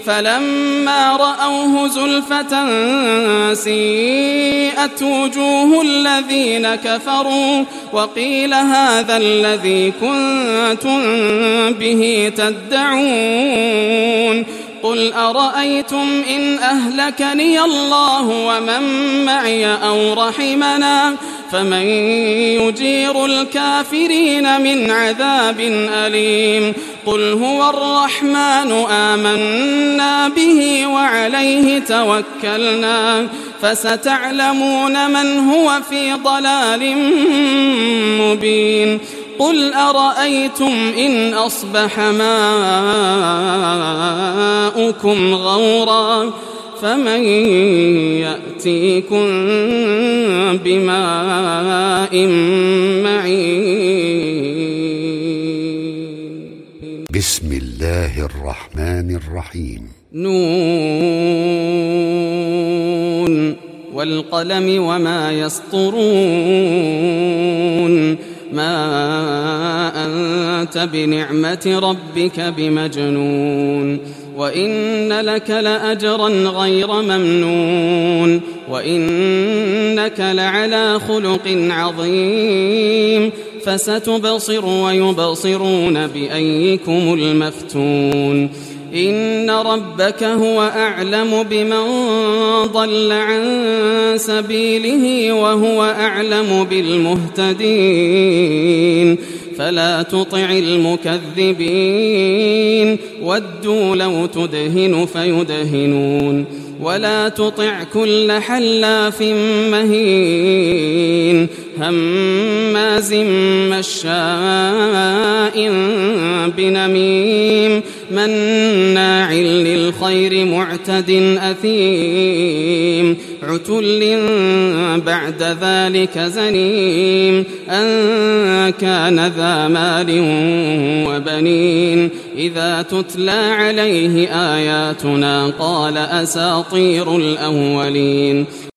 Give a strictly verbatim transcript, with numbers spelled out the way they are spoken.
فلما رأوه زلفة سيئت وجوه الذين كفروا وقيل هذا الذي كنتم به تدعون قل أرأيتم إن أهلكني الله ومن معي أو رحمنا فمن يجير الكافرين من عذاب أليم قل هو الرحمن آمنا به وعليه توكلنا فستعلمون من هو في ضلال مبين قل أرأيتم إن أصبح ماؤكم غورا فمن يأتيكم بماء معين. بسم الله الرحمن الرحيم. نون والقلم وما يسطرون ما أنت بنعمة ربك بمجنون وإن لك لأجرا غير ممنون وإنك لعلى خلق عظيم فستبصر ويبصرون بأيكم المفتون إن ربك هو أعلم بمن ضل عن سبيله وهو أعلم بالمهتدين فلا تطع المكذبين ودوا لو تدهن فيدهنون ولا تطع كل حلاف مهين هماز مشاء بنميم مناع للخير معتد أثيم عتل بعد ذلك زنيم أن كان ذا مال وبنين إذا تتلى عليه آياتنا قال أساطير الأولين